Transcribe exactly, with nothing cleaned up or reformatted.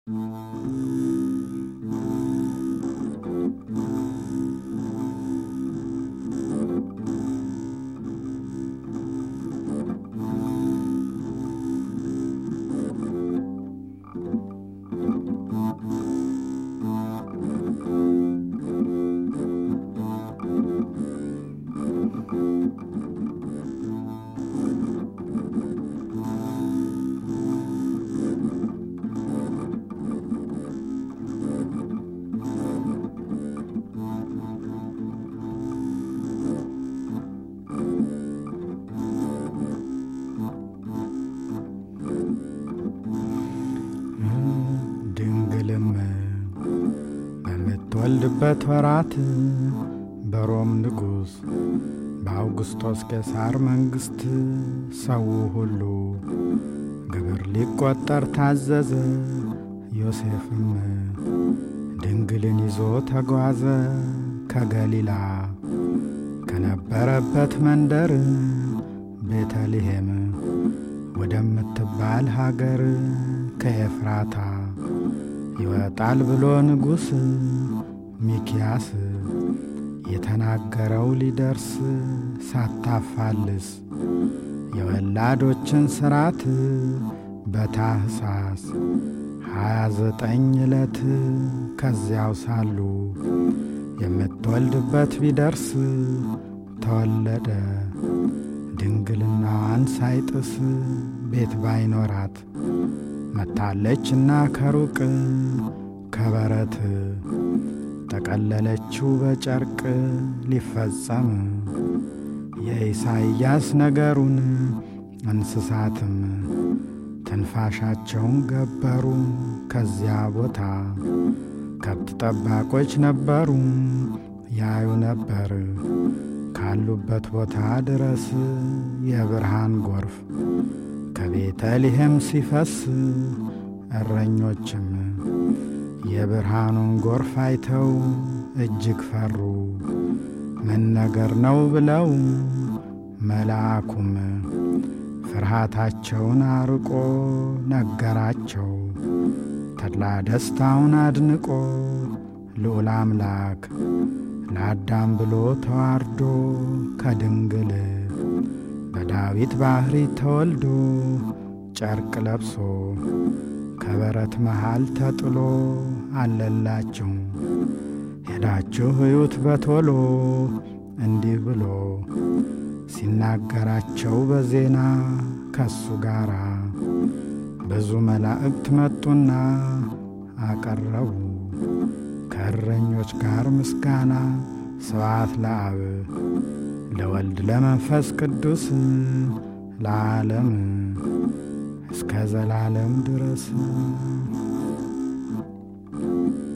በምትወልድበት ወራት በሮም ንጉሥ በአውግስጦስ ቄሳር መንግሥት ሰው ሁሉ ግብር ሊቈጠር ታዘዘ። ዮሴፍም ድንግልን ይዞ ተጓዘ ከገሊላ ከነበረበት መንደር ቤተልሔም ወደምትባል ሀገር ከኤፍራታ ይወጣል ብሎ ንጉሥ ሚክያስ የተናገረው ሊደርስ ሳታፋልስ የወላዶችን ሥርዓት በታኅሳስ ሃያ ዘጠኝ ዕለት ከዚያው ሳሉ የምትወልድበት ቢደርስ ተወለደ። ድንግልናዋን ሳይጥስ ቤት ባይኖራት መታለችና ከሩቅ ከበረት ጠቀለለችው በጨርቅ ሊፈጸም የኢሳይያስ ነገሩን። እንስሳትም ትንፋሻቸውን ገበሩ። ከዚያ ቦታ ከብት ጠባቆች ነበሩ ያዩ ነበር ካሉበት ቦታ ድረስ የብርሃን ጎርፍ ከቤተልሔም ሲፈስ። እረኞችም የብርሃኑን ጎርፍ አይተው እጅግ ፈሩ። ምን ነገር ነው ብለው መልአኩም ፍርሃታቸውን አርቆ ነገራቸው። ተድላ ደስታውን አድንቆ ልዑል አምላክ ለአዳም ብሎ ተዋርዶ ከድንግል በዳዊት ባሕሪ ተወልዶ ጨርቅ ለብሶ ከበረት መሃል ተጥሎ አለላችሁ። ሄዳችሁ እዩት በቶሎ እንዲህ ብሎ ሲናገራቸው በዜና ከሱ ጋራ ብዙ መላእክት መጡና አቀረቡ ከእረኞች ጋር ምስጋና። ስብሐት ለአብ ለወልድ ለመንፈስ ቅዱስ ለዓለም እስከ ዘላለም ድረስ።